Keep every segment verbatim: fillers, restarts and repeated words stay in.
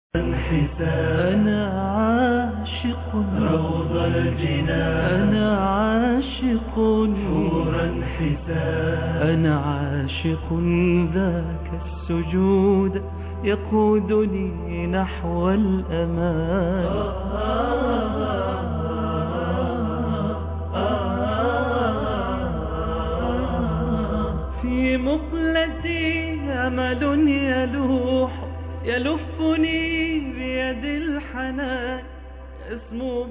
أنا عاشق روض الجنان، أنا عاشق حورا حسان، أنا عاشق ذاك السجود يقودني نحو الأمان. في مقلتي أمل يلوح يلفني بيد الحنان، اسمو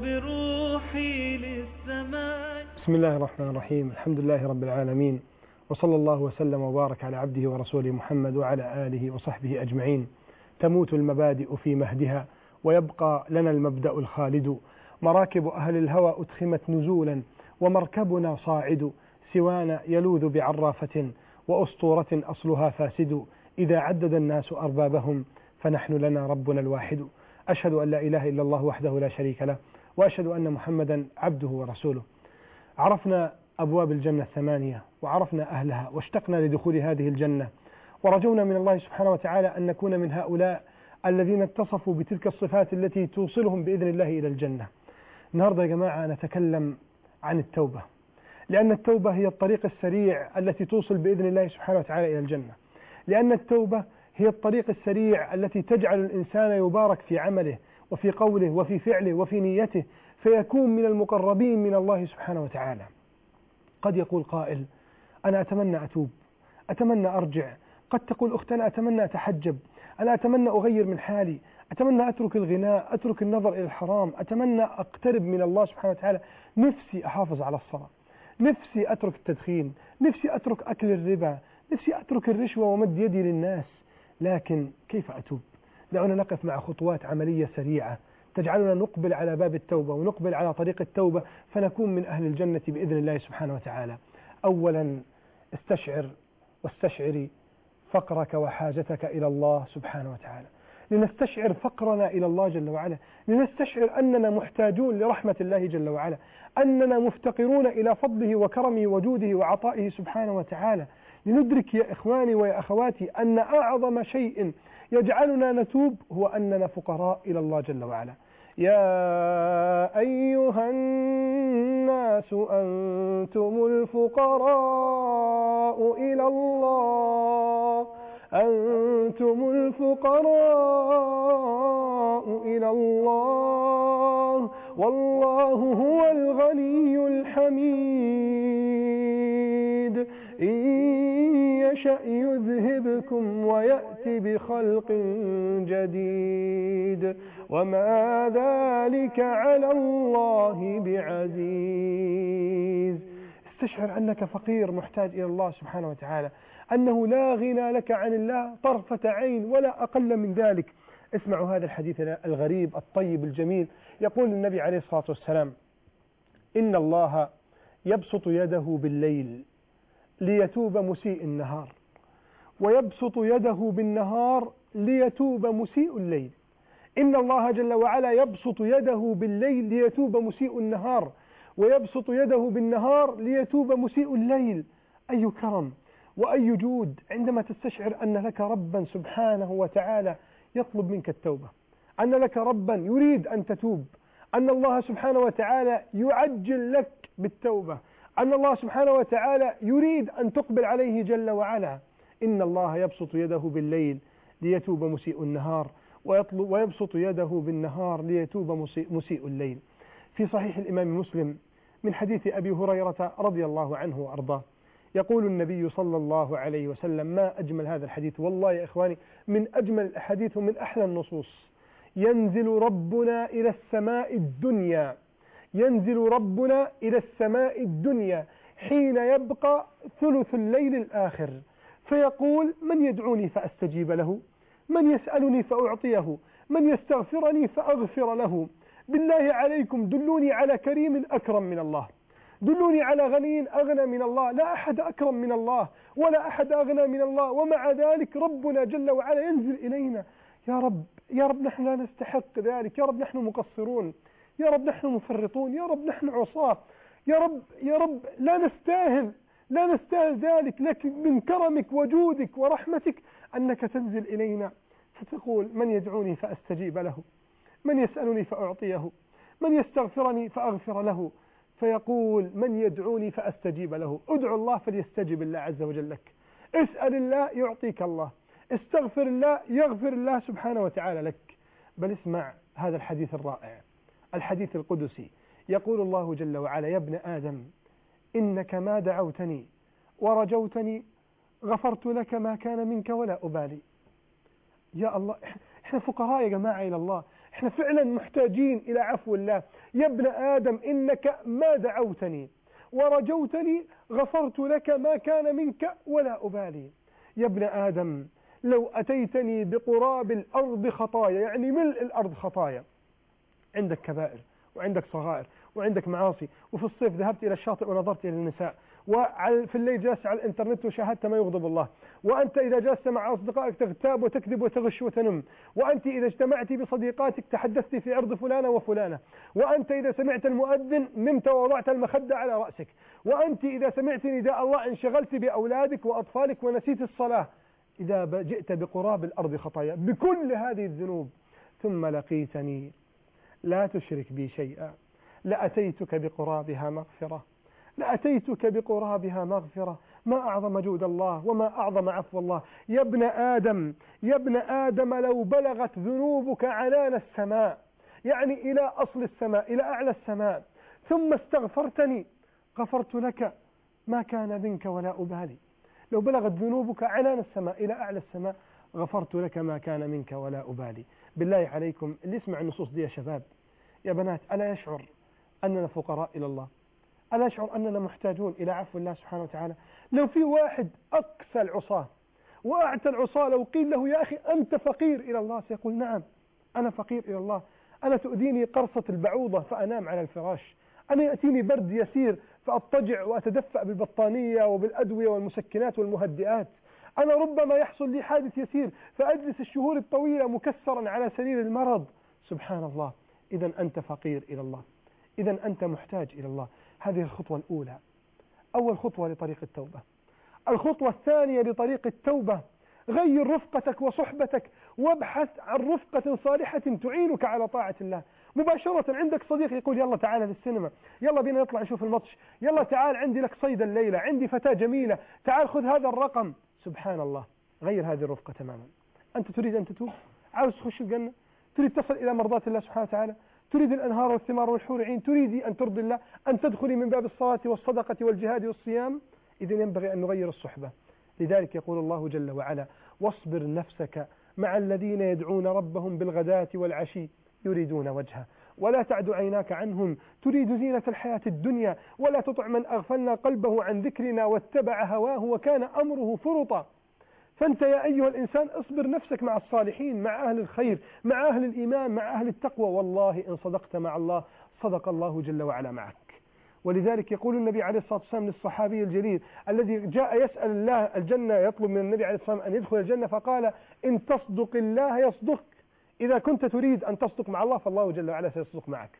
بروحي للسماء. بسم الله الرحمن الرحيم. الحمد لله رب العالمين، وصلى الله وسلم وبارك على عبده ورسوله محمد وعلى آله وصحبه أجمعين. تموت المبادئ في مهدها، ويبقى لنا المبدأ الخالد. مراكب أهل الهوى أتخمت نزولا، ومركبنا صاعد. سوانا يلوذ بعرافة، وأسطورة أصلها فاسد. إذا عدد الناس أربابهم، فنحن لنا ربنا الواحد. أشهد أن لا إله إلا الله وحده لا شريك له، وأشهد أن محمدا عبده ورسوله. عرفنا أبواب الجنة الثمانية، وعرفنا أهلها، واشتقنا لدخول هذه الجنة، ورجونا من الله سبحانه وتعالى أن نكون من هؤلاء الذين اتصفوا بتلك الصفات التي توصلهم بإذن الله إلى الجنة. النهاردة يا جماعة نتكلم عن التوبة، لأن التوبة هي الطريق السريع التي توصل بإذن الله سبحانه وتعالى إلى الجنة، لأن التوبة هي الطريق السريع التي تجعل الإنسان يبارك في عمله وفي قوله وفي فعله وفي نيته، فيكون من المقربين من الله سبحانه وتعالى. قد يقول قائل: أنا أتمنى أتوب، أتمنى أرجع. قد تقول أخت: أنا أتمنى أتحجب، أنا أتمنى أغير من حالي، أتمنى أترك الغناء، أترك النظر إلى الحرام، أتمنى أقترب من الله سبحانه وتعالى، نفسي أحافظ على الصلاة، نفسي أترك التدخين، نفسي أترك أكل الربا، نفسي أترك الرشوة ومد يدي للناس. لكن كيف أتوب؟ دعونا نقف مع خطوات عملية سريعة تجعلنا نقبل على باب التوبة ونقبل على طريق التوبة، فنكون من أهل الجنة بإذن الله سبحانه وتعالى. أولا، استشعر واستشعري فقرك وحاجتك إلى الله سبحانه وتعالى، لنستشعر فقرنا إلى الله جل وعلا، لنستشعر أننا محتاجون لرحمة الله جل وعلا، أننا مفتقرون إلى فضله وكرمه وجوده وعطائه سبحانه وتعالى. لندرك يا إخواني ويا أخواتي أن أعظم شيء يجعلنا نتوب هو أننا فقراء إلى الله جل وعلا. يا أيها الناس أنتم الفقراء إلى الله، أنتم الفقراء إلى الله، والله هو الغني الحميد. إن يشأ يذهبكم ويأتي بخلق جديد، وما ذلك على الله بعزيز. استشعر أنك فقير محتاج إلى الله سبحانه وتعالى، أنه لا غنى لك عن الله طرفة عين ولا أقل من ذلك. اسمعوا هذا الحديث الغريب الطيب الجميل. يقول النبي عليه الصلاة والسلام: إن الله يبسط يده بالليل ليتوب مسيء النهار، ويبسط يده بالنهار ليتوب مسيء الليل. إن الله جل وعلا يبسط يده بالليل ليتوب مسيء النهار، ويبسط يده بالنهار ليتوب مسيء الليل. أي كرم وأي جود عندما تستشعر أن لك ربا سبحانه وتعالى يطلب منك التوبة، أن لك ربا يريد أن تتوب، أن الله سبحانه وتعالى يعجل لك بالتوبة، أن الله سبحانه وتعالى يريد أن تقبل عليه جل وعلا. إن الله يبسط يده بالليل ليتوب مسيء النهار، ويبسط يده بالنهار ليتوب مسيء الليل. في صحيح الإمام مسلم من حديث أبي هريرة رضي الله عنه وأرضاه، يقول النبي صلى الله عليه وسلم: ما أجمل هذا الحديث، والله يا إخواني من أجمل الأحاديث ومن أحلى النصوص. ينزل ربنا إلى السماء الدنيا، ينزل ربنا إلى السماء الدنيا حين يبقى ثلث الليل الآخر، فيقول: من يدعوني فأستجيب له، من يسألني فأعطيه، من يستغفرني فأغفر له. بالله عليكم دلوني على كريم أكرم من الله، دلوني على غني أغنى من الله. لا أحد أكرم من الله ولا أحد أغنى من الله، ومع ذلك ربنا جل وعلا ينزل إلينا. يا رب يا رب نحن لا نستحق ذلك، يا رب نحن مقصرون، يا رب نحن مفرطون، يا رب نحن عصاة، يا رب يا رب لا نستاهل لا نستاهل ذلك، لكن من كرمك وجودك ورحمتك أنك تنزل إلينا فتقول من يدعوني فأستجيب له، من يسألني فأعطيه، من يستغفرني فأغفر له. فيقول من يدعوني فأستجيب له، ادعو الله فليستجب الله عز وجل لك، اسأل الله يعطيك الله، استغفر الله يغفر الله سبحانه وتعالى لك. بل اسمع هذا الحديث الرائع، الحديث القدسي، يقول الله جل وعلا: يا ابن آدم إنك ما دعوتني ورجوتني غفرت لك ما كان منك ولا أبالي. يا الله، احنا فقراء يا جماعة إلى الله، احنا فعلا محتاجين إلى عفو الله. يا ابن آدم إنك ما دعوتني ورجوتني غفرت لك ما كان منك ولا أبالي. يا ابن آدم لو أتيتني بقراب الأرض خطايا، يعني ملء الأرض خطايا، عندك كبائر وعندك صغائر وعندك معاصي، وفي الصيف ذهبت إلى الشاطئ ونظرت إلى النساء، وفي الليل جلست على الإنترنت وشاهدت ما يغضب الله، وأنت إذا جلست مع أصدقائك تغتاب وتكذب وتغش وتنم، وأنت إذا اجتمعت بصديقاتك تحدثت في عرض فلانة وفلانة، وأنت إذا سمعت المؤذن نمت ووضعت المخدة على رأسك، وأنت إذا سمعت نداء الله انشغلت بأولادك وأطفالك ونسيت الصلاة. إذا جئت بقراب الأرض خطايا بكل هذه الذنوب ثم لقيتني لا تشرك بي شيئا لأتيتك بقرابها مغفرة، لأتيتك بقرابها مغفرة. ما أعظم جود الله وما أعظم عفو الله. يا ابن آدم يا ابن آدم لو بلغت ذنوبك عنان السماء، يعني إلى أصل السماء، إلى أعلى السماء، ثم استغفرتني غفرت لك ما كان منك ولا أبالي. لو بلغت ذنوبك عنان السماء إلى أعلى السماء غفرت لك ما كان منك ولا أبالي. بالله عليكم اللي يسمع النصوص دي يا شباب يا بنات، ألا يشعر أننا فقراء إلى الله؟ ألا يشعر أننا محتاجون إلى عفو الله سبحانه وتعالى؟ لو في واحد أقسى العصاة وأعتى العصاة لو قيل له يا أخي أنت فقير إلى الله سيقول نعم أنا فقير إلى الله. أنا تؤذيني قرصة البعوضة فأنام على الفراش، أنا يأتيني برد يسير فأضطجع وأتدفأ بالبطانية وبالأدوية والمسكنات والمهدئات، أنا ربما يحصل لي حادث يسير فأجلس الشهور الطويلة مكسرا على سرير المرض. سبحان الله. إذا أنت فقير إلى الله، إذا أنت محتاج إلى الله. هذه الخطوة الأولى، أول خطوة لطريق التوبة. الخطوة الثانية لطريق التوبة: غير رفقتك وصحبتك وابحث عن رفقة صالحة تعينك على طاعة الله. مباشرة عندك صديق يقول يلا تعال للسينما، يلا بينا نطلع نشوف الماتش، يلا تعال عندي لك صيد الليلة، عندي فتاة جميلة، تعال خذ هذا الرقم. سبحان الله. غير هذه الرفقة تماما. أنت تريد أن تتوب، عاوز تخش الجنة، تريد تصل إلى مرضاة الله سبحانه وتعالى، تريد الأنهار والثمار والحور عين، تريد أن ترضي الله، أن تدخلي من باب الصلاة والصدقة والجهاد والصيام، إذن ينبغي أن نغير الصحبة. لذلك يقول الله جل وعلا: واصبر نفسك مع الذين يدعون ربهم بالغداة والعشي يريدون وجهه ولا تعد عيناك عنهم تريد زينة الحياة الدنيا ولا تطع من أغفلنا قلبه عن ذكرنا واتبع هواه وكان أمره فرطا. فأنت يا أيها الإنسان اصبر نفسك مع الصالحين، مع أهل الخير، مع أهل الإيمان، مع أهل التقوى، والله إن صدقت مع الله صدق الله جل وعلا معك. ولذلك يقول النبي عليه الصلاة والسلام للصحابي الجليل الذي جاء يسأل الله الجنة، يطلب من النبي عليه الصلاة والسلام أن يدخل الجنة، فقال: إن تصدق الله يصدق، إذا كنت تريد أن تصدق مع الله فالله جل وعلا سيصدق معك.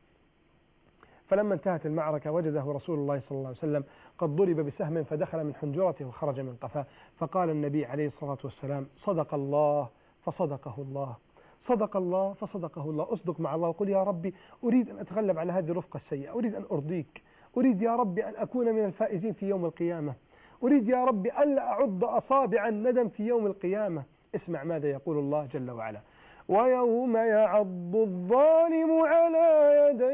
فلما انتهت المعركة وجده رسول الله صلى الله عليه وسلم قد ضرب بسهم فدخل من حنجرته وخرج من قفاه، فقال النبي عليه الصلاة والسلام: صدق الله فصدقه الله، صدق الله فصدقه الله. أصدق مع الله وقل: يا ربي أريد أن أتغلب على هذه الرفقة السيئة، أريد أن أرضيك، أريد يا ربي أن أكون من الفائزين في يوم القيامة، أريد يا ربي ألا أعض أصابع الندم في يوم القيامة. اسمع ماذا يقول الله جل وعلا: ويوم يعض الظالم على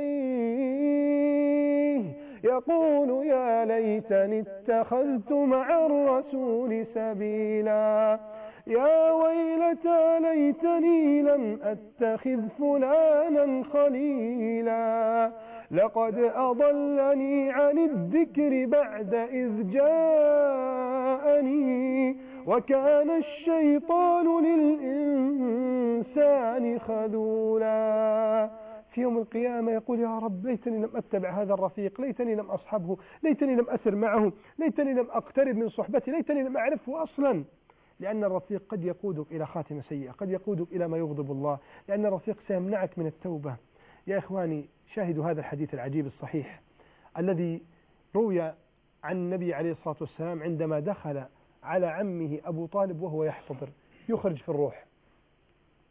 يديه يقول يا ليتني اتخذت مع الرسول سبيلا، يا ويلتى ليتني لم أتخذ فلانا خليلا، لقد أضلني عن الذكر بعد إذ جاءني وكان الشيطان للإنسان خذولا. في يوم القيامة يقول: يا رب ليتني لم أتبع هذا الرفيق، ليتني لم أصحبه، ليتني لم أسر معه، ليتني لم أقترب من صحبته، ليتني لم أعرفه أصلا. لأن الرفيق قد يقودك إلى خاتمة سيئة، قد يقودك إلى ما يغضب الله، لأن الرفيق سيمنعك من التوبة. يا إخواني، شاهدوا هذا الحديث العجيب الصحيح الذي روي عن النبي عليه الصلاة والسلام عندما دخل على عمه أبو طالب وهو يحتضر يخرج في الروح،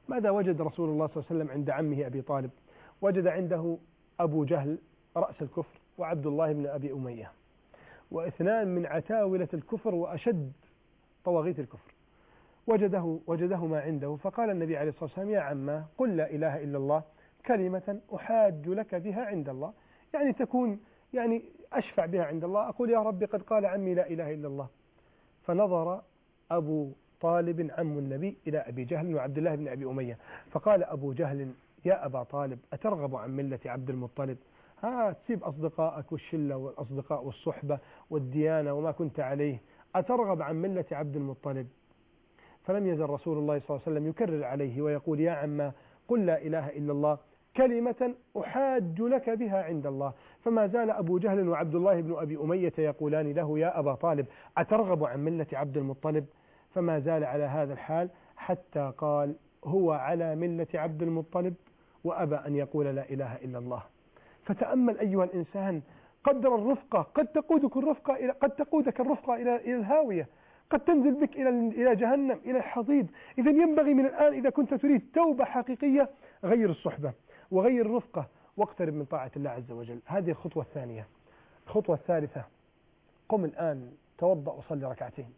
ماذا وجد رسول الله صلى الله عليه وسلم عند عمه أبي طالب؟ وجد عنده أبو جهل رأس الكفر وعبد الله بن أبي أمية، واثنان من عتاولة الكفر وأشد طواغيت الكفر. وجده وجدهما عنده، فقال النبي عليه الصلاة والسلام: يا عماه قل لا إله إلا الله كلمة أحاج لك بها عند الله، يعني تكون يعني أشفع بها عند الله، أقول يا ربي قد قال عمي لا إله إلا الله. فنظر أبو طالب عم النبي إلى أبي جهل وعبد الله بن أبي أمية، فقال أبو جهل: يا أبا طالب أترغب عن ملة عبد المطلب؟ ها تسيب أصدقائك والشلة والأصدقاء والصحبة والديانة وما كنت عليه، أترغب عن ملة عبد المطلب؟ فلم يزل رسول الله صلى الله عليه وسلم يكرر عليه ويقول: يا عما قل لا إله إلا الله كلمة أحاج لك بها عند الله. فما زال أبو جهل وعبد الله بن أبي أمية يقولان له: يا أبا طالب أترغب عن ملة عبد المطلب؟ فما زال على هذا الحال حتى قال: هو على ملة عبد المطلب وأبى أن يقول لا إله إلا الله. فتأمل أيها الإنسان قدر الرفقة، قد تقودك الرفقة إلى قد تقودك الرفقة إلى إلى الهاوية، قد تنزل بك إلى إلى جهنم، إلى الحضيض. إذا ينبغي من الآن إذا كنت تريد توبة حقيقية غير الصحبة وغير الرفقة واقترب من طاعة الله عز وجل. هذه الخطوة الثانية. الخطوة الثالثة: قم الآن توضأ وصلي ركعتين.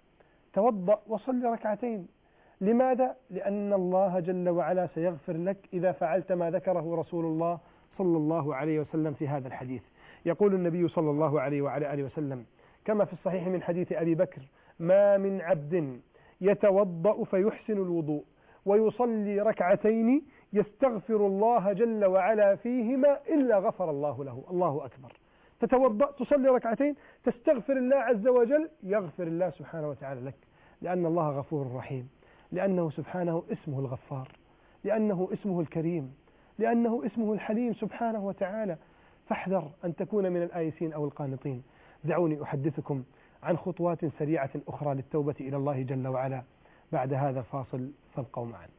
توضأ وصلي ركعتين. لماذا؟ لأن الله جل وعلا سيغفر لك إذا فعلت ما ذكره رسول الله صلى الله عليه وسلم في هذا الحديث. يقول النبي صلى الله عليه وعلى آله وسلم كما في الصحيح من حديث أبي بكر: ما من عبد يتوضأ فيحسن الوضوء ويصلي ركعتين يستغفر الله جل وعلا فيهما إلا غفر الله له. الله أكبر. تتوضأ تصلي ركعتين تستغفر الله عز وجل، يغفر الله سبحانه وتعالى لك، لأن الله غفور رحيم، لأنه سبحانه اسمه الغفار، لأنه اسمه الكريم، لأنه اسمه الحليم سبحانه وتعالى. فاحذر أن تكون من الآيسين أو القانطين. دعوني أحدثكم عن خطوات سريعة أخرى للتوبة إلى الله جل وعلا بعد هذا الفاصل، فابقوا معنا.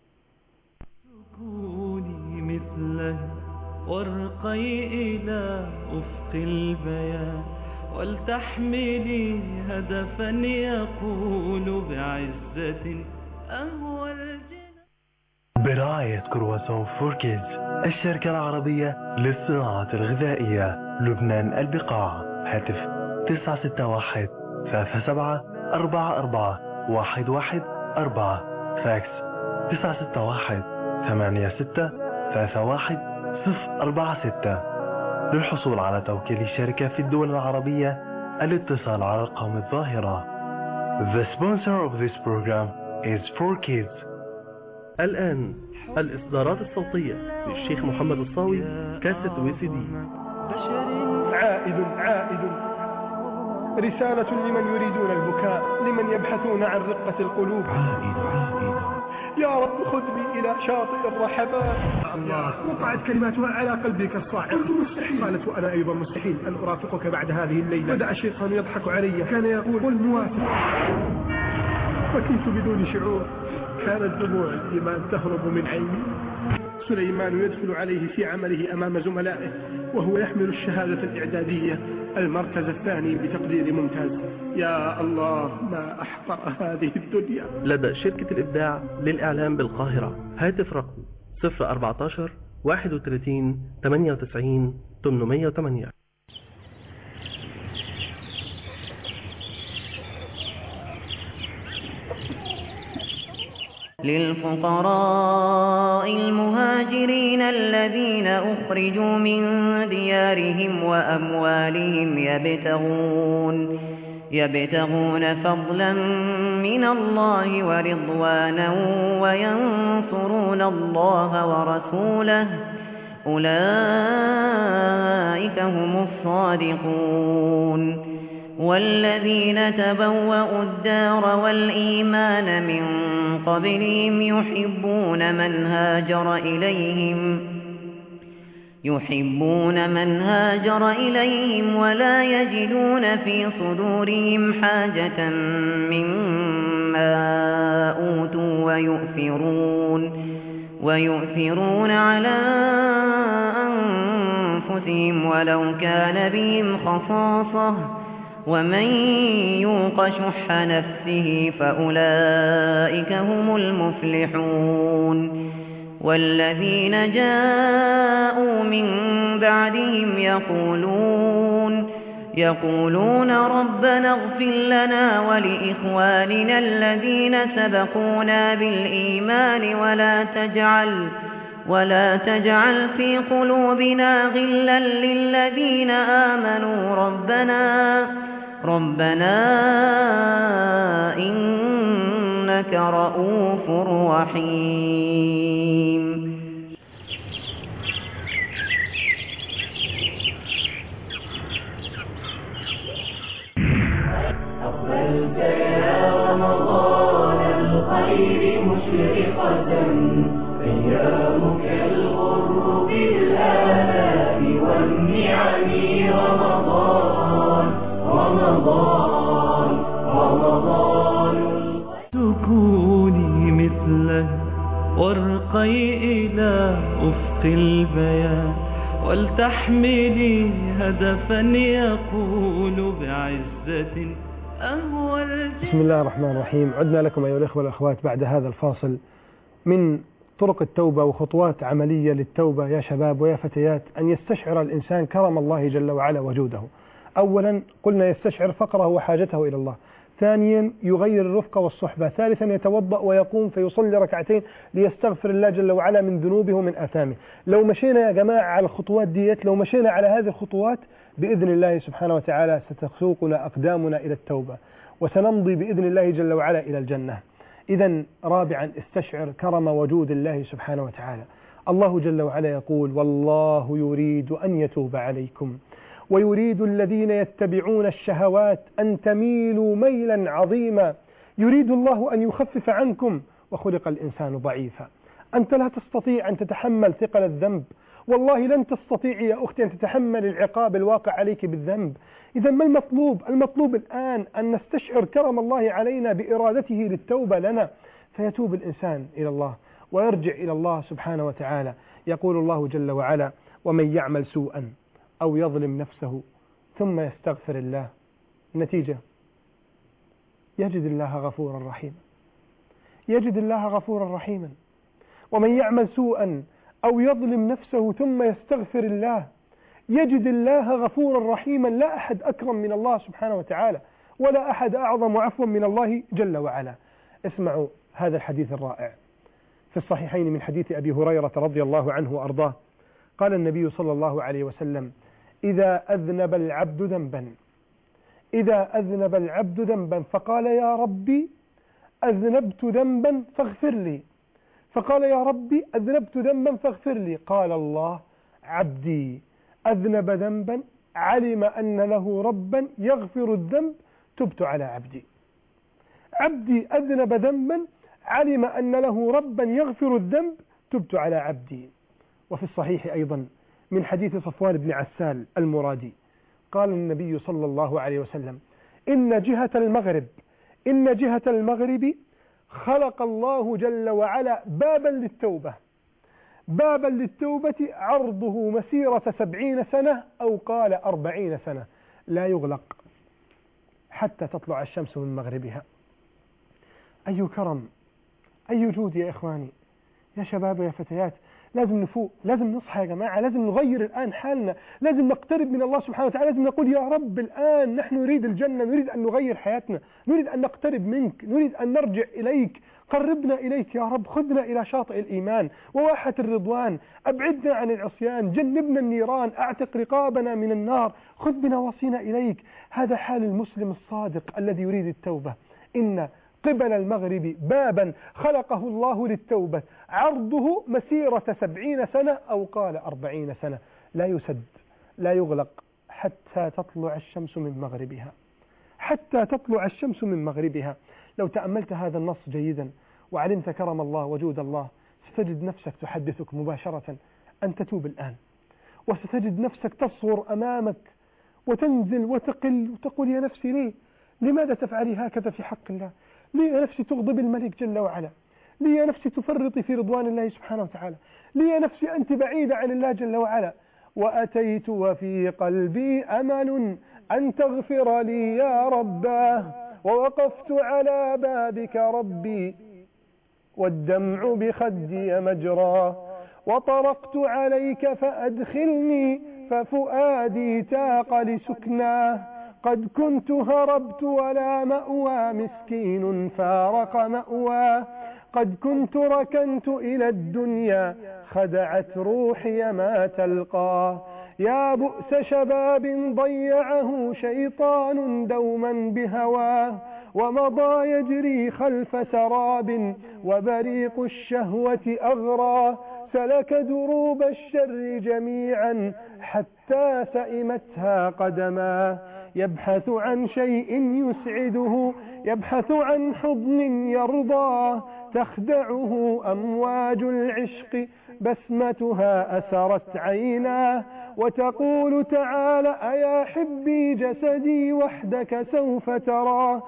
كوني مثله وارقي إلى أفق البيان، ولتحملي هدفا يقول بعزة أهوى الجنان. برعاية كرواسون فور كيدز، الشركة العربية للصناعة الغذائية، لبنان البقاع. هاتف تسعة ستة واحد ثلاثة سبعة أربعة أربعة واحد واحد أربعة. فاكس تسعة ستة واحد ثمانية ستة ثلاثة واحد صفر أربعة ستة. للحصول على توكيل الشركة في الدول العربية الاتصال على الأرقام الظاهرة. The sponsor of this program is فور كيدز. الآن الإصدارات الصوتية للشيخ محمد الصاوي، كاسة وي سي دي. عائد عائد، رسالة لمن يريدون البكاء، لمن يبحثون عن رقة القلوب. عائد عائد، يا رب خذني إلى شاطئ الرحبات. الله، وقعت كلماتها على قلبي كالصاعقة. قلت مستحيل. قالت وأنا أيضا مستحيل أن أرافقك بعد هذه الليلة. بدأ الشيطان يضحك علي، كان يقول قل موافق. بكيت بدون شعور، كانت دموع الإيمان تهرب من عيني. سليمان يدخل عليه في عمله أمام زملائه وهو يحمل الشهادة الإعدادية، المركز الثاني بتقدير ممتاز. يا الله، ما أحقر هذه الدنيا. لدى شركة الإبداع للإعلام بالقاهرة. هاتف رقم صفر أربعتاشر واحد وثلاثين ثمانية وتسعين ثمانمائة وثمانية. للفقراء المهاجرين الذين أخرجوا من ديارهم وأموالهم يبتغون يبتغون فضلا من الله ورضوانا وينصرون الله ورسوله، أولئك هم الصادقون. والذين تبوأوا الدار والإيمان من قبلهم يحبون من هاجر إليهم يحبون من هاجر إليهم ولا يجدون في صدورهم حاجة مما أوتوا ويؤثرون ويؤثرون على أنفسهم ولو كان بهم خصاصة، ومن يوق شح نفسه فأولئك هم المفلحون والذين جاءوا من بعدهم يقولون يقولون ربنا اغفر لنا ولإخواننا الذين سبقونا بالإيمان ولا تجعل ولا تجعل في قلوبنا غلا للذين آمنوا ربنا ربنا إنك رؤوف رحيم. أقبلت يا رمضان الخير مشرقة أيامك الغر بالآلاء والنعم رمضان رمضان رمضان تكوني مثله وارقي إلى أفق البيان ولتحملي هدفا يقول بعزة أهوى الجنة. بسم الله الرحمن الرحيم. عدنا لكم أيها الأخوة والأخوات بعد هذا الفاصل من طرق التوبة وخطوات عملية للتوبة يا شباب ويا فتيات، أن يستشعر الإنسان كرم الله جل وعلا وجوده. أولا قلنا يستشعر فقره وحاجته إلى الله. ثانيا يغير الرفقة والصحبة. ثالثا يتوضأ ويقوم فيصلي ركعتين ليستغفر الله جل وعلا من ذنوبه ومن آثامه. لو مشينا يا جماعة على الخطوات ديت، لو مشينا على هذه الخطوات بإذن الله سبحانه وتعالى ستسوقنا أقدامنا إلى التوبة وسنمضي بإذن الله جل وعلا إلى الجنة. إذن رابعا استشعر كرم وجود الله سبحانه وتعالى. الله جل وعلا يقول والله يريد أن يتوب عليكم ويريد الذين يتبعون الشهوات أن تميلوا ميلا عظيما. يريد الله أن يخفف عنكم وخلق الإنسان ضعيفا. أنت لا تستطيع أن تتحمل ثقل الذنب، والله لن تستطيع يا أختي أن تتحمل العقاب الواقع عليك بالذنب. إذا ما المطلوب؟ المطلوب الآن أن نستشعر كرم الله علينا بإرادته للتوبة لنا، فيتوب الإنسان إلى الله ويرجع إلى الله سبحانه وتعالى. يقول الله جل وعلا ومن يعمل سوءا أو يظلم نفسه ثم يستغفر الله، النتيجة يجد الله غفورا رحيما. يجد الله غفورا رحيما. ومن يعمل سوءا أو يظلم نفسه ثم يستغفر الله يجد الله غفورا رحيما. لا أحد أكرم من الله سبحانه وتعالى ولا أحد أعظم عفوا من الله جل وعلا. اسمعوا هذا الحديث الرائع في الصحيحين من حديث أبي هريرة رضي الله عنه وأرضاه. قال النبي صلى الله عليه وسلم إذا أذنب العبد ذنبا إذا أذنب العبد ذنبا فقال يا ربي أذنبت ذنبا فاغفر لي فقال يا ربي أذنبت ذنبا فاغفر لي قال الله عبدي أذنب ذنبا علم أن له ربا يغفر الذنب تبت على عبدي. عبدي أذنب ذنبا علم أن له ربا يغفر الذنب تبت على عبدي. وفي الصحيح أيضا من حديث صفوان بن عسال المرادي قال النبي صلى الله عليه وسلم إن جهة المغرب إن جهة المغرب خلق الله جل وعلا بابا للتوبة بابا للتوبة عرضه مسيرة سبعين سنة أو قال أربعين سنة لا يغلق حتى تطلع الشمس من مغربها. أي كرم، أي جود يا إخواني، يا شباب يا فتيات. لازم نفوق، لازم نصحى يا جماعة، لازم نغير الآن حالنا، لازم نقترب من الله سبحانه وتعالى، لازم نقول يا رب الآن نحن نريد الجنة، نريد أن نغير حياتنا، نريد أن نقترب منك، نريد أن نرجع إليك. قربنا إليك يا رب، خذنا إلى شاطئ الإيمان وواحة الرضوان، أبعدنا عن العصيان، جنبنا النيران، أعتق رقابنا من النار، خذ بنا وصينا إليك. هذا حال المسلم الصادق الذي يريد التوبة. إن قبل المغرب بابا خلقه الله للتوبة عرضه مسيرة سبعين سنة أو قال أربعين سنة لا يسد لا يغلق حتى تطلع الشمس من مغربها حتى تطلع الشمس من مغربها. لو تأملت هذا النص جيدا وعلمت كرم الله وجود الله ستجد نفسك تحدثك مباشرة أن تتوب الآن، وستجد نفسك تصغر أمامك وتنزل وتقل وتقول يا نفسي ليه لماذا تفعلي هكذا في حق الله؟ لي يا نفسي تغضب الملك جل وعلا؟ لي يا نفسي تفرطي في رضوان الله سبحانه وتعالى؟ لي يا نفسي أنت بعيدة عن الله جل وعلا؟ وأتيت وفي قلبي أمل أن تغفر لي يا رباه، ووقفت على بابك ربي والدمع بخدي مجرى، وطرقت عليك فأدخلني ففؤادي تاق لسكناه، قد كنت هربت ولا مأوى مسكين فارق مأواه، قد كنت ركنت إلى الدنيا خدعت روحي ما تلقاه، يا بؤس شباب ضيعه شيطان دوما بهواه، ومضى يجري خلف سراب وبريق الشهوة أغرى، سلك دروب الشر جميعا حتى سئمتها قدما، يبحث عن شيء يسعده، يبحث عن حضن يرضاه، تخدعه أمواج العشق بسمتها أسرت عيناه، وتقول تعال أيا حبي جسدي وحدك سوف تراه،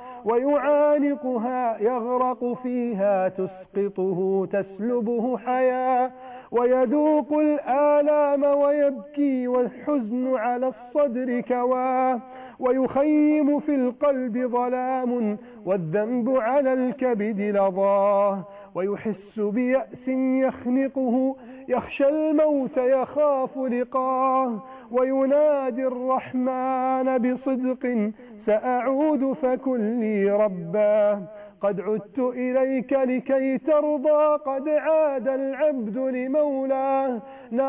ويعانقها يغرق فيها تسقطه تسلبه حياة، ويذوق الآلام ويبكي والحزن على الصدر كواه، ويخيم في القلب ظلام والذنب على الكبد لظاه، ويحس بيأس يخنقه يخشى الموت يخاف لقاه، وينادي الرحمن بصدق سأعود فكن لي رباه، قد عدت إليك لكي ترضى، قد عاد العبد لمولاه،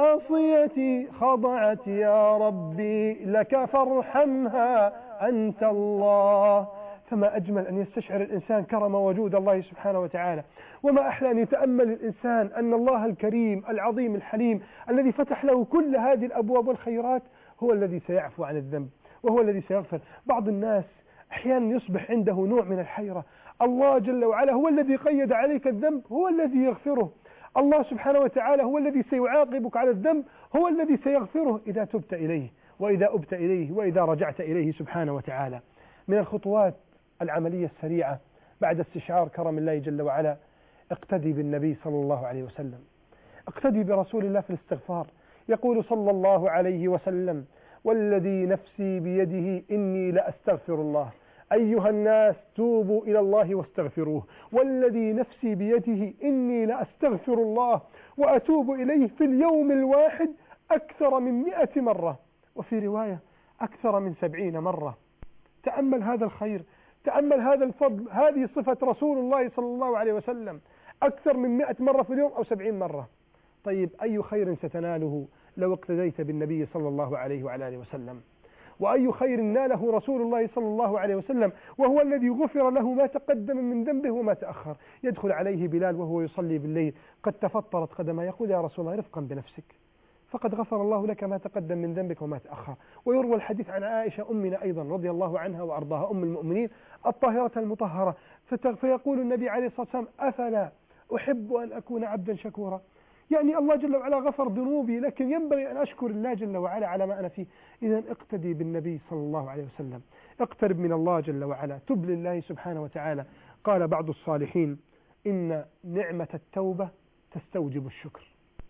ناصيتي خضعت يا ربي لك فارحمها أنت الله. فما أجمل أن يستشعر الإنسان كرم وجود الله سبحانه وتعالى، وما أحلى أن يتأمل الإنسان أن الله الكريم العظيم الحليم الذي فتح له كل هذه الأبواب والخيرات هو الذي سيعفو عن الذنب، وهو الذي سيغفر. بعض الناس أحيانا يصبح عنده نوع من الحيرة، الله جل وعلا هو الذي قيد عليك الذنب، هو الذي يغفره، الله سبحانه وتعالى هو الذي سيعاقبك على الذنب، هو الذي سيغفره إذا تبت إليه وإذا أبت إليه وإذا رجعت إليه سبحانه وتعالى. من الخطوات العملية السريعة بعد استشعار كرم الله جل وعلا، اقتدي بالنبي صلى الله عليه وسلم، اقتدي برسول الله في الاستغفار. يقول صلى الله عليه وسلم: والذي نفسي بيده إني لأستغفر الله، أيها الناس توبوا إلى الله واستغفروه، والذي نفسي بيده إني لأستغفر الله وأتوب إليه في اليوم الواحد أكثر من مئة مرة، وفي رواية أكثر من سبعين مرة. تأمل هذا الخير، تأمل هذا الفضل، هذه صفة رسول الله صلى الله عليه وسلم، أكثر من مئة مرة في اليوم أو سبعين مرة. طيب أي خير ستناله لو اقتديت بالنبي صلى الله عليه وعلى آله وسلم؟ وأي خير ناله رسول الله صلى الله عليه وسلم وهو الذي غفر له ما تقدم من ذنبه وما تأخر. يدخل عليه بلال وهو يصلي بالليل قد تفطرت قدمه، يقول: يا رسول الله رفقا بنفسك، فقد غفر الله لك ما تقدم من ذنبك وما تأخر. ويروى الحديث عن عائشة أمنا أيضا رضي الله عنها وأرضاها، أم المؤمنين الطاهرة المطهرة، فيقول النبي عليه الصلاة والسلام: أفلا أحب أن أكون عبدا شكورا؟ يعني الله جل وعلا غفر ذنوبي، لكن ينبغي أن أشكر الله جل وعلا على ما أنا فيه. إذن اقتدي بالنبي صلى الله عليه وسلم، اقترب من الله جل وعلا، تب لله سبحانه وتعالى. قال بعض الصالحين: إن نعمة التوبة تستوجب الشكر.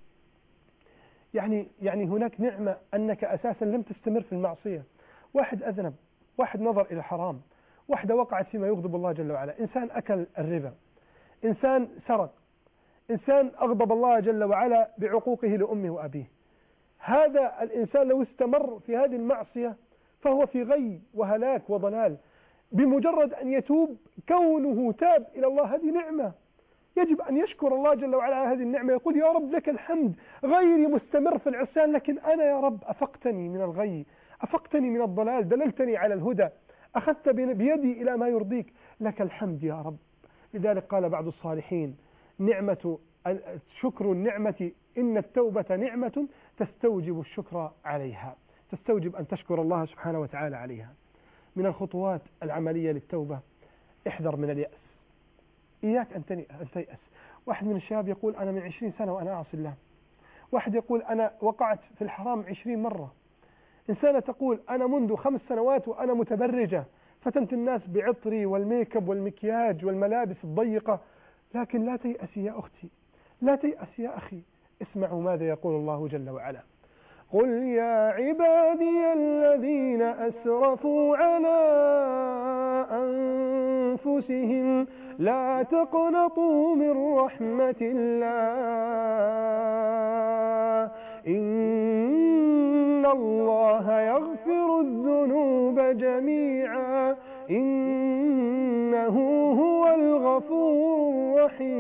يعني يعني هناك نعمة أنك أساسا لم تستمر في المعصية، واحد أذنب، واحد نظر إلى الحرام، واحدة وقعت فيما يغضب الله جل وعلا، إنسان أكل الربا، إنسان سرق، إنسان أغضب الله جل وعلا بعقوقه لأمه وأبيه. هذا الإنسان لو استمر في هذه المعصية فهو في غي وهلاك وضلال. بمجرد أن يتوب، كونه تاب إلى الله هذه نعمة، يجب أن يشكر الله جل وعلا على هذه النعمة، يقول: يا رب لك الحمد، غيري مستمر في العصيان لكن أنا يا رب أفقتني من الغي، أفقتني من الضلال، دللتني على الهدى، أخذت بيدي إلى ما يرضيك، لك الحمد يا رب. لذلك قال بعض الصالحين: نعمة شكر النعمة إن التوبة نعمة تستوجب الشكر عليها، تستوجب أن تشكر الله سبحانه وتعالى عليها. من الخطوات العملية للتوبة: احذر من اليأس، إياك أن تيأس. واحد من الشباب يقول: أنا من عشرين سنة وأنا أعصي الله. واحد يقول: أنا وقعت في الحرام عشرين مرة. إنسانة تقول: أنا منذ خمس سنوات وأنا متبرجة، فتنت الناس بعطري والميكب والمكياج والملابس الضيقة. لكن لا تيأسي يا أختي، لا تيأس يا أخي. اسمعوا ماذا يقول الله جل وعلا: قل يا عبادي الذين أسرفوا على أنفسهم لا تقنطوا من رحمة الله إن الله يغفر الذنوب جميعا إنه هو الغفور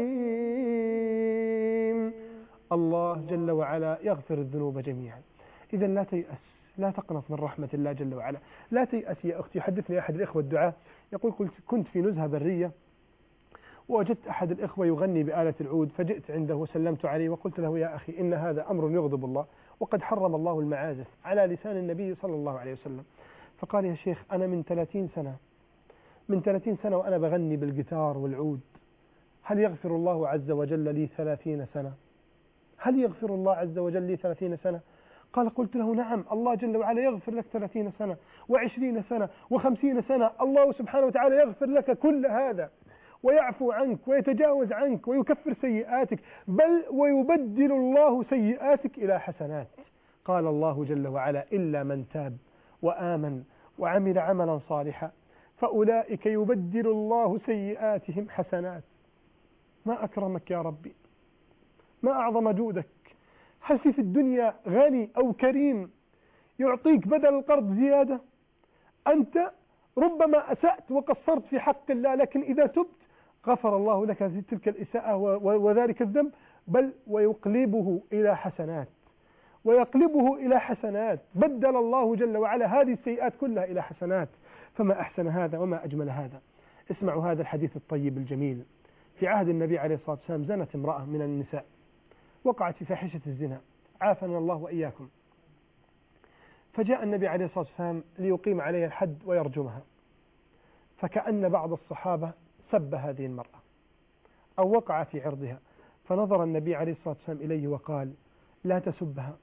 الرحيم. الله جل وعلا يغفر الذنوب جميعا. إذا لا تيأس، لا تقنط من رحمة الله جل وعلا، لا تيأس يا أختي. يحدثني أحد الإخوة الدعاء يقول كنت في نزهة برية ووجدت أحد الإخوة يغني بآلة العود، فجئت عنده وسلمت عليه وقلت له يا أخي إن هذا أمر يغضب الله وقد حرم الله المعازف على لسان النبي صلى الله عليه وسلم. فقال يا شيخ أنا من ثلاثين سنة من ثلاثين سنة وأنا بغني بالجيتار والعود، هل يغفر الله عز وجل لي ثلاثين سنة؟ هل يغفر الله عز وجل لي ثلاثين سنة؟ قال قلت له نعم، الله جل وعلا يغفر لك ثلاثين سنة وعشرين سنة وخمسين سنة، الله سبحانه وتعالى يغفر لك كل هذا ويعفو عنك ويتجاوز عنك ويكفر سيئاتك، بل ويبدل الله سيئاتك إلى حسنات. قال الله جل وعلا إلا من تاب وآمن وعمل عملا صالحا فأولئك يبدل الله سيئاتهم حسنات. ما أكرمك يا ربي، ما أعظم جودك. هل في في الدنيا غني أو كريم يعطيك بدل القرض زيادة؟ أنت ربما أسأت وقصرت في حق الله، لكن إذا تبت غفر الله لك تلك الإساءة وذلك الذنب، بل ويقلبه إلى حسنات ويقلبه إلى حسنات. بدل الله جل وعلا هذه السيئات كلها إلى حسنات. فما أحسن هذا وما أجمل هذا. اسمعوا هذا الحديث الطيب الجميل. في عهد النبي عليه الصلاة والسلام زنت امرأة من النساء، وقعت في فاحشة الزنا، عافنا الله وإياكم. فجاء النبي عليه الصلاة والسلام ليقيم عليها الحد ويرجمها، فكأن بعض الصحابة سب هذه المرأة أو وقع في عرضها، فنظر النبي عليه الصلاة والسلام إليه وقال لا تسبها،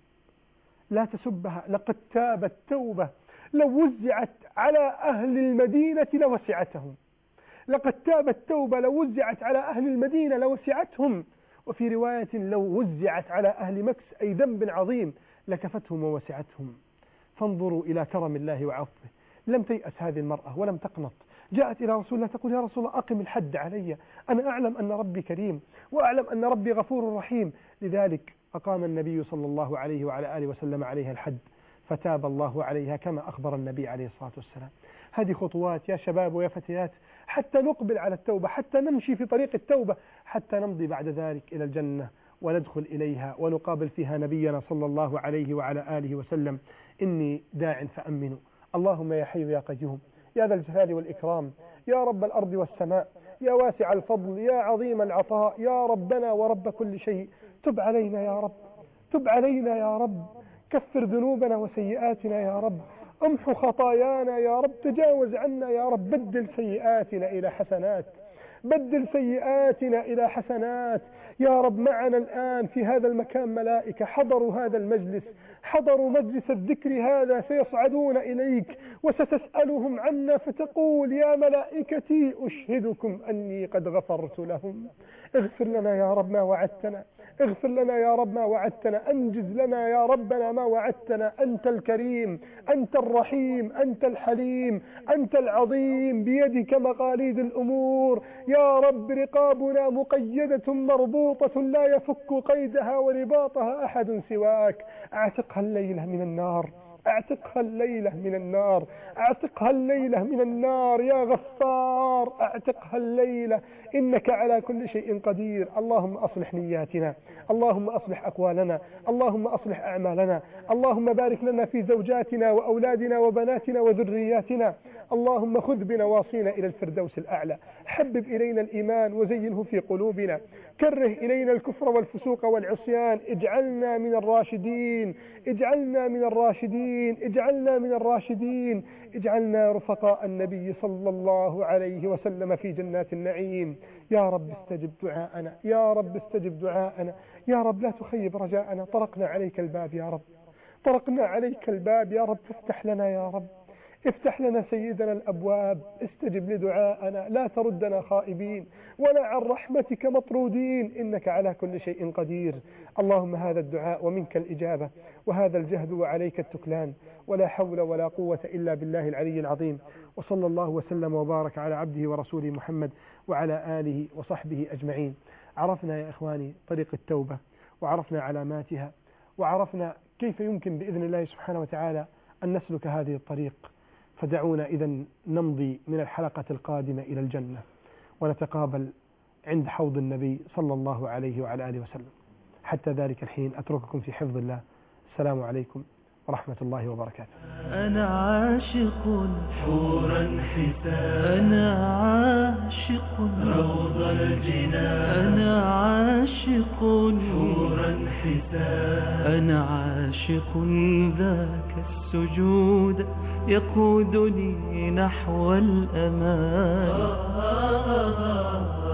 لا تسبها، لقد تابت توبة لو وزعت على أهل المدينة لوسعتهم، لقد تابت توبة لو وزعت على أهل المدينة لوسعتهم، وفي رواية لو وزعت على أهل مكس أي ذنب عظيم لكفتهم ووسعتهم. فانظروا إلى كرم الله وعفوه. لم تيأس هذه المرأة ولم تقنط، جاءت إلى رسول الله تقول يا رسول الله أقم الحد علي، أنا أعلم أن ربي كريم وأعلم أن ربي غفور رحيم. لذلك أقام النبي صلى الله عليه وعلى آله وسلم عليها الحد، فتاب الله عليها كما أخبر النبي عليه الصلاة والسلام. هذه خطوات يا شباب ويا فتيات حتى نقبل على التوبة، حتى نمشي في طريق التوبة، حتى نمضي بعد ذلك إلى الجنة وندخل إليها ونقابل فيها نبينا صلى الله عليه وعلى آله وسلم. إني داع فأمنوا. اللهم يا حي يا قيوم يا ذا الجلال والإكرام، يا رب الأرض والسماء، يا واسع الفضل، يا عظيم العطاء، يا ربنا ورب كل شيء، تب علينا يا رب، تب علينا يا رب، كفر ذنوبنا وسيئاتنا يا رب، امحو خطايانا يا رب، تجاوز عنا يا رب، بدل سيئاتنا إلى حسنات، بدل سيئاتنا إلى حسنات يا رب. معنا الآن في هذا المكان ملائكة حضروا هذا المجلس، حضروا مجلس الذكر هذا، سيصعدون إليك وستسألهم عنا، فتقول يا ملائكتي أشهدكم أني قد غفرت لهم. اغفر لنا يا رب ما وعدتنا، اغفر لنا يا رب ما وعدتنا، انجز لنا يا ربنا ما وعدتنا. أنت الكريم، أنت الرحيم، أنت الحليم، أنت العظيم، بيدك مقاليد الأمور يا رب. رقابنا مقيدة مربوطة لا يفك قيدها ورباطها أحد سواك. اعتقها الليلة من النار، اعتقها الليلة من النار، اعتقها الليلة من النار يا غفار، اعتقها الليلة، إنك على كل شيء قدير. اللهم أصلح نياتنا، اللهم أصلح أقوالنا، اللهم أصلح أعمالنا، اللهم بارك لنا في زوجاتنا وأولادنا وبناتنا وذرياتنا، اللهم خذ بنواصينا إلى الفردوس الأعلى، حبب إلينا الإيمان وزينه في قلوبنا، كره إلينا الكفر والفسوق والعصيان، اجعلنا من الراشدين، اجعلنا من الراشدين، اجعلنا من الراشدين، اجعلنا رفقاء النبي صلى الله عليه وسلم في جنات النعيم. يا رب استجب دعاءنا، يا رب استجب دعاءنا، يا رب لا تخيب رجاءنا. طرقنا عليك الباب يا رب، طرقنا عليك الباب يا رب، فافتح لنا يا رب، افتح لنا سيدنا الأبواب، استجب لدعاءنا، لا تردنا خائبين ولا عن رحمتك مطرودين، إنك على كل شيء قدير. اللهم هذا الدعاء ومنك الإجابة، وهذا الجهد وعليك التكلان، ولا حول ولا قوة إلا بالله العلي العظيم. وصلى الله وسلم وبارك على عبده ورسوله محمد وعلى آله وصحبه أجمعين. عرفنا يا إخواني طريق التوبة، وعرفنا علاماتها، وعرفنا كيف يمكن بإذن الله سبحانه وتعالى أن نسلك هذه الطريق. فدعونا إذن نمضي من الحلقة القادمة إلى الجنة، ونتقابل عند حوض النبي صلى الله عليه وعلى آله وسلم. حتى ذلك الحين أترككم في حفظ الله. السلام عليكم ورحمة الله وبركاته. أنا عاشق حورا حسان، أنا عاشق روض الجنان، أنا عاشق حورا حسان، أنا عاشق ذاك السجود يقودني نحو الأمان.